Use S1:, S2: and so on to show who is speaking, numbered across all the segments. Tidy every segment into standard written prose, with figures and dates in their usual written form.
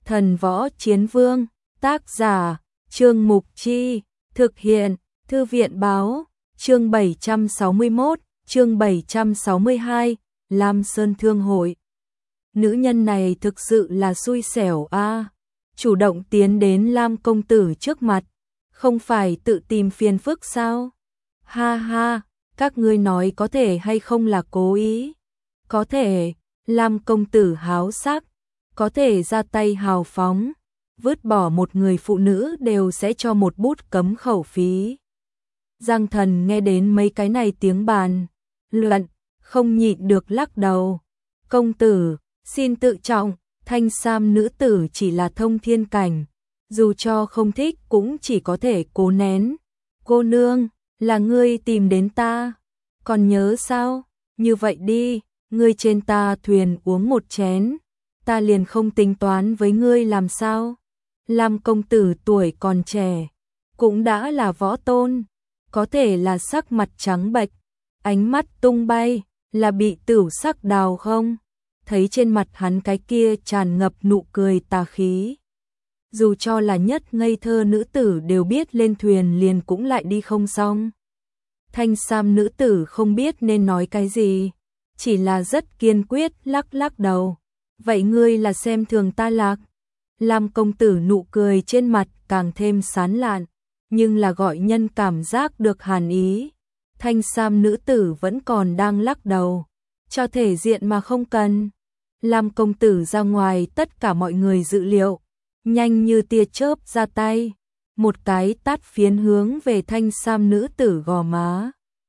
S1: Thần Võ Chiến Vương, tác giả, Trương Mục Chi, thực hiện, Thư viện Báo, chương 761, chương 762, Lam Sơn Thương Hội. Nữ nhân này thực sự là xui xẻo a, chủ động tiến đến Lam công tử trước mặt, không phải tự tìm phiền phức sao? Ha ha, các ngươi nói có thể hay không là cố ý? Có thể, Lam công tử háo sắc, có thể ra tay hào phóng, vứt bỏ một người phụ nữ đều sẽ cho một bút cấm khẩu phí. Giang Thần nghe đến mấy cái này tiếng bàn luận, không nhịn được lắc đầu. Công tử, xin tự trọng, thanh sam nữ tử chỉ là thông thiên cảnh, dù cho không thích cũng chỉ có thể cố nén. Cô nương, là ngươi tìm đến ta, còn nhớ sao? Như vậy đi, ngươi trên ta thuyền uống một chén, ta liền không tính toán với ngươi làm sao? Lam công tử tuổi còn trẻ, cũng đã là võ tôn, có thể là sắc mặt trắng bệch, ánh mắt tung bay, là bị tửu sắc đào không? Thấy trên mặt hắn cái kia tràn ngập nụ cười tà khí. Dù cho là nhất ngây thơ nữ tử đều biết lên thuyền liền cũng lại đi không xong. Thanh sam nữ tử không biết nên nói cái gì, chỉ là rất kiên quyết lắc lắc đầu. Vậy ngươi là xem thường ta lạc? Lam công tử nụ cười trên mặt càng thêm sán lạn, nhưng là gọi nhân cảm giác được hàn ý. Thanh sam nữ tử vẫn còn đang lắc đầu, cho thể diện mà không cần. Lam công tử ra ngoài tất cả mọi người dự liệu, nhanh như tia chớp ra tay, một cái tát phiến hướng về thanh sam nữ tử gò má.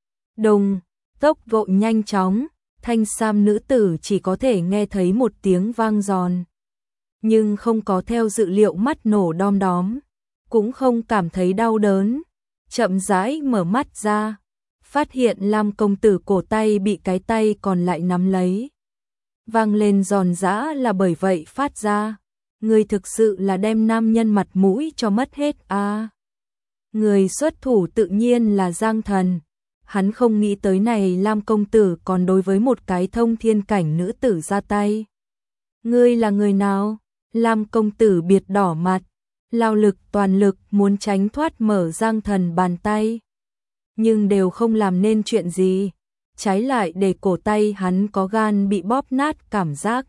S1: Đùng, tốc độ nhanh chóng, thanh sam nữ tử chỉ có thể nghe thấy một tiếng vang giòn, nhưng không có theo dự liệu mắt nổ đom đóm, cũng không cảm thấy đau đớn, chậm rãi mở mắt ra, phát hiện Lam công tử cổ tay bị cái tay còn lại nắm lấy. Vang lên giòn giã là bởi vậy phát ra. Người thực sự là đem nam nhân mặt mũi cho mất hết à. Người xuất thủ tự nhiên là Giang Thần. Hắn không nghĩ tới này Lam công tử còn đối với một cái thông thiên cảnh nữ tử ra tay. Ngươi là người nào? Lam công tử biệt đỏ mặt, lao lực toàn lực muốn tránh thoát mở Giang Thần bàn tay. Nhưng đều không làm nên chuyện gì, trái lại để cổ tay hắn có gan bị bóp nát cảm giác.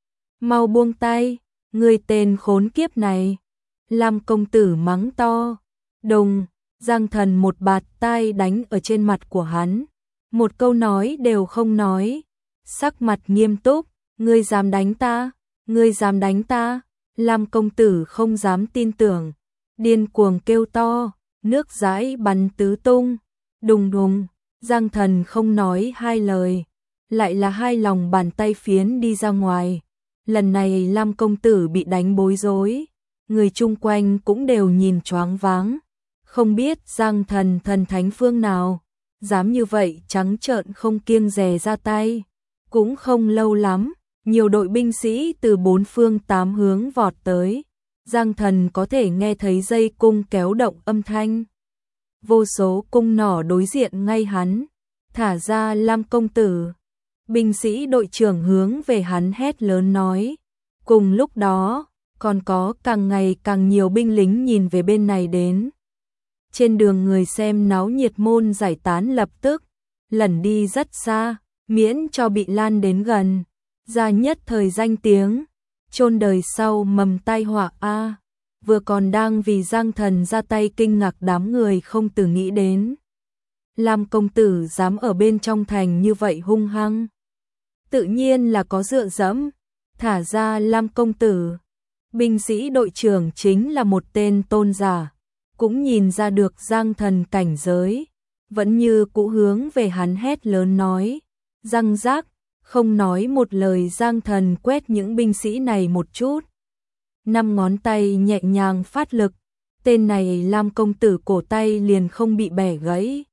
S1: Mau buông tay, ngươi tên khốn kiếp này. Lam công tử mắng to. Đùng, Giang Thần một bạt tai đánh ở trên mặt của hắn, một câu nói đều không nói, sắc mặt nghiêm túc. Ngươi dám đánh ta? Ngươi dám đánh ta? Lam công tử không dám tin tưởng, điên cuồng kêu to, nước dãi bắn tứ tung. Đùng đùng, Giang Thần không nói hai lời, lại là hai lòng bàn tay phiến đi ra ngoài. Lần này Lam công tử bị đánh bối rối, người chung quanh cũng đều nhìn choáng váng, không biết Giang Thần thần thánh phương nào, dám như vậy trắng trợn không kiêng dè ra tay. Cũng không lâu lắm, nhiều đội binh sĩ từ bốn phương tám hướng vọt tới, Giang Thần có thể nghe thấy dây cung kéo động âm thanh. Vô số cung nỏ đối diện ngay hắn, thả ra Lam công tử. Binh sĩ đội trưởng hướng về hắn hét lớn nói. Cùng lúc đó, còn có càng ngày càng nhiều binh lính nhìn về bên này đến. Trên đường người xem náo nhiệt môn giải tán lập tức lẩn đi rất xa, miễn cho bị lan đến gần, ra nhất thời danh tiếng, chôn đời sau mầm tai họa a. Vừa còn đang vì Giang Thần ra tay kinh ngạc đám người không từng nghĩ đến. Lam công tử dám ở bên trong thành như vậy hung hăng, tự nhiên là có dựa dẫm, thả ra Lam công tử. Binh sĩ đội trưởng chính là một tên tôn giả, cũng nhìn ra được Giang Thần cảnh giới, vẫn như cũ hướng về hắn hét lớn nói. Răng rác, không nói một lời Giang Thần quét những binh sĩ này một chút. 5 ngón tay nhẹ nhàng phát lực, tên này Lam công tử cổ tay liền không bị bẻ gãy.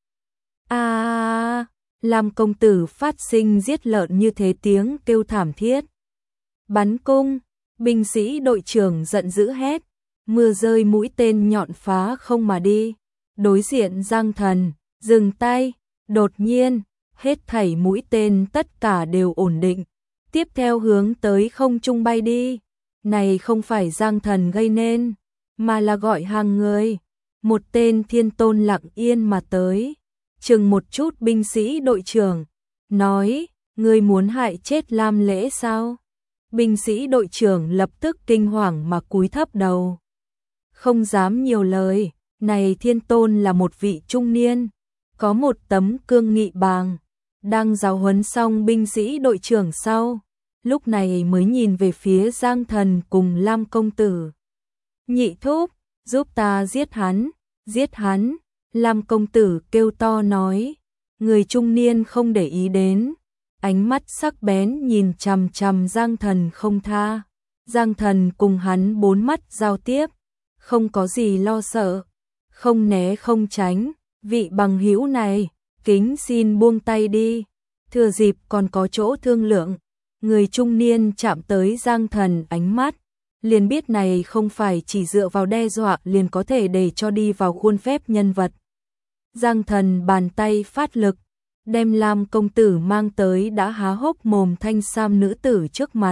S1: A, Lam công tử phát sinh giết lợn như thế tiếng kêu thảm thiết. Bắn cung, binh sĩ đội trưởng giận dữ hét, mưa rơi mũi tên nhọn phá không mà đi. Đối diện Giang Thần, dừng tay, đột nhiên, hết thảy mũi tên tất cả đều ổn định, tiếp theo hướng tới không trung bay đi. Này không phải Giang Thần gây nên, mà là gọi hàng người. Một tên thiên tôn lặng yên mà tới, chừng một chút binh sĩ đội trưởng, nói, ngươi muốn hại chết Lam Lễ sao? Binh sĩ đội trưởng lập tức kinh hoàng mà cúi thấp đầu. Không dám nhiều lời, này thiên tôn là một vị trung niên, có một tấm cương nghị bàng, đang giáo huấn xong binh sĩ đội trưởng sau, lúc này mới nhìn về phía Giang Thần cùng Lam công tử. Nhị thúc, giúp ta giết hắn, giết hắn, Lam công tử kêu to nói, người trung niên không để ý đến, ánh mắt sắc bén nhìn chằm chằm Giang Thần không tha. Giang Thần cùng hắn bốn mắt giao tiếp, không có gì lo sợ, không né không tránh, vị bằng hữu này, kính xin buông tay đi, thừa dịp còn có chỗ thương lượng. Người trung niên chạm tới Giang Thần ánh mắt, liền biết này không phải chỉ dựa vào đe dọa liền có thể để cho đi vào khuôn phép nhân vật. Giang Thần bàn tay phát lực, đem Lam công tử mang tới đã há hốc mồm thanh sam nữ tử trước mặt.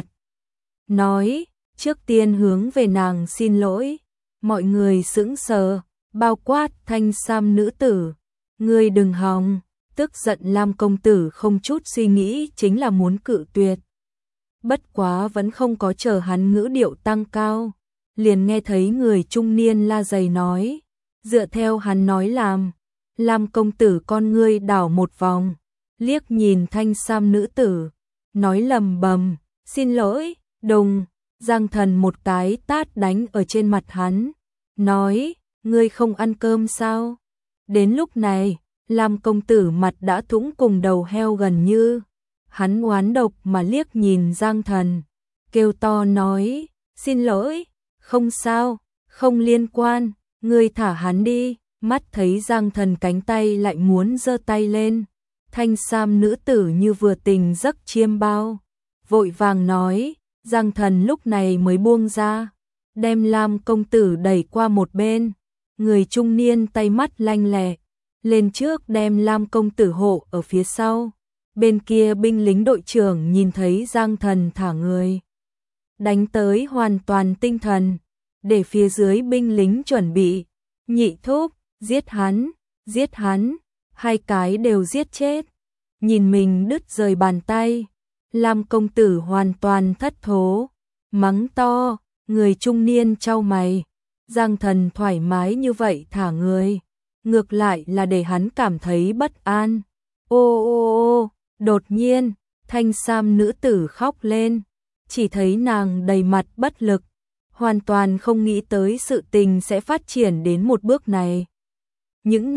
S1: Nói, trước tiên hướng về nàng xin lỗi, mọi người sững sờ, bao quát thanh sam nữ tử. Ngươi đừng hòng, tức giận Lam công tử không chút suy nghĩ chính là muốn cự tuyệt. Bất quá vẫn không có chờ hắn ngữ điệu tăng cao, liền nghe thấy người trung niên la dày nói, dựa theo hắn nói làm. Lam công tử con ngươi đảo một vòng, liếc nhìn thanh sam nữ tử, nói lầm bầm, xin lỗi, đùng, Giang Thần một cái tát đánh ở trên mặt hắn, nói, ngươi không ăn cơm sao? Đến lúc này, Lam công tử mặt đã thũng cùng đầu heo gần như, hắn oán độc mà liếc nhìn Giang Thần, kêu to nói, xin lỗi, không sao, không liên quan, ngươi thả hắn đi. Mắt thấy Giang Thần cánh tay lại muốn giơ tay lên, thanh sam nữ tử như vừa tỉnh giấc chiêm bao, vội vàng nói, Giang Thần lúc này mới buông ra, đem Lam công tử đẩy qua một bên, người trung niên tay mắt lanh lẹ, lên trước đem Lam công tử hộ ở phía sau. Bên kia binh lính đội trưởng nhìn thấy Giang Thần thả người, đánh tới hoàn toàn tinh thần, để phía dưới binh lính chuẩn bị, nhị thúc, giết hắn, hai cái đều giết chết. Nhìn mình đứt rời bàn tay, Lam công tử hoàn toàn thất thố, mắng to, người trung niên chau mày, Giang Thần thoải mái như vậy thả người, ngược lại là để hắn cảm thấy bất an. Ô ô ô, đột nhiên, thanh sam nữ tử khóc lên, chỉ thấy nàng đầy mặt bất lực, hoàn toàn không nghĩ tới sự tình sẽ phát triển đến một bước này. Những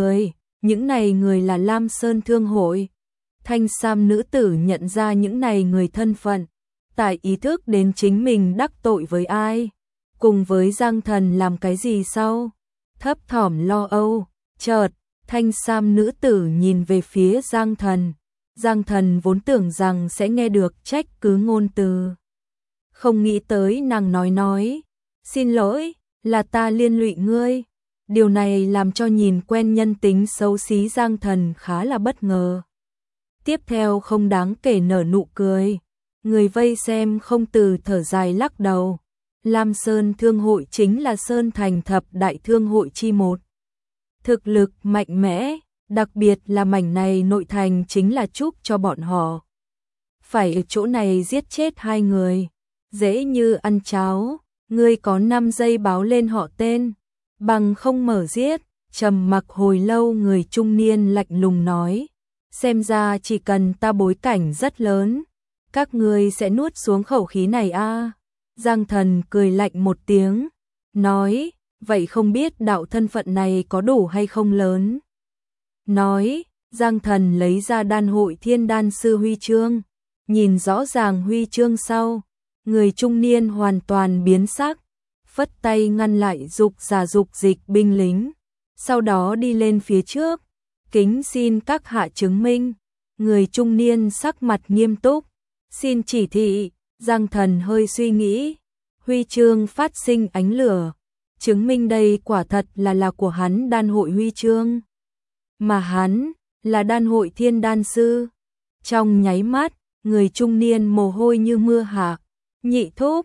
S1: này người là Lam Sơn Thương Hội. Thanh sam nữ tử nhận ra những này người thân phận, tại ý thức đến chính mình đắc tội với ai, cùng với Giang Thần làm cái gì sau, thấp thỏm lo âu, chợt, thanh sam nữ tử nhìn về phía Giang Thần. Giang Thần vốn tưởng rằng sẽ nghe được trách cứ ngôn từ. Không nghĩ tới nàng nói, xin lỗi, là ta liên lụy ngươi. Điều này làm cho nhìn quen nhân tính xấu xí Giang Thần khá là bất ngờ. Tiếp theo không đáng kể nở nụ cười. Người vây xem không từ thở dài lắc đầu. Lam Sơn Thương Hội chính là Sơn Thành thập đại thương hội chi một. Thực lực mạnh mẽ, đặc biệt là mảnh này nội thành chính là chúc cho bọn họ. Phải ở chỗ này giết chết hai người, dễ như ăn cháo, ngươi có 5 giây báo lên họ tên, bằng không mở giết. Trầm mặc hồi lâu người trung niên lạnh lùng nói, xem ra chỉ cần ta bối cảnh rất lớn, các ngươi sẽ nuốt xuống khẩu khí này a. Giang Thần cười lạnh một tiếng, nói, vậy không biết đạo thân phận này có đủ hay không lớn. Nói, Giang Thần lấy ra đan hội thiên đan sư huy chương, nhìn rõ ràng huy chương sau, người trung niên hoàn toàn biến sắc, phất tay ngăn lại dục dịch binh lính, sau đó đi lên phía trước, kính xin các hạ chứng minh. Người trung niên sắc mặt nghiêm túc, xin chỉ thị. Giang Thần hơi suy nghĩ, huy chương phát sinh ánh lửa, chứng minh đây quả thật là của hắn đan hội huy chương, mà hắn là đan hội thiên đan sư. Trong nháy mắt, người trung niên mồ hôi như mưa hạ, nhị thúc,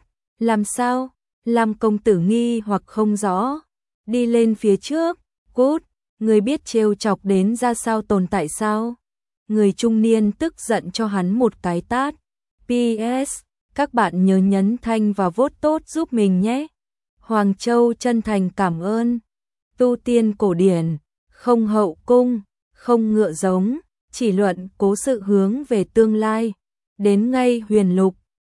S1: Làm sao? Lam công tử nghi hoặc không rõ. Đi lên phía trước. Cút, người biết trêu chọc đến ra sao tồn tại sao? Người trung niên tức giận cho hắn một cái tát. PS, các bạn nhớ nhấn thanh và vote tốt giúp mình nhé. Hoàng Châu chân thành cảm ơn. Tu tiên cổ điển, không hậu cung, không ngựa giống, chỉ luận cố sự hướng về tương lai. Đến ngay huyền lục,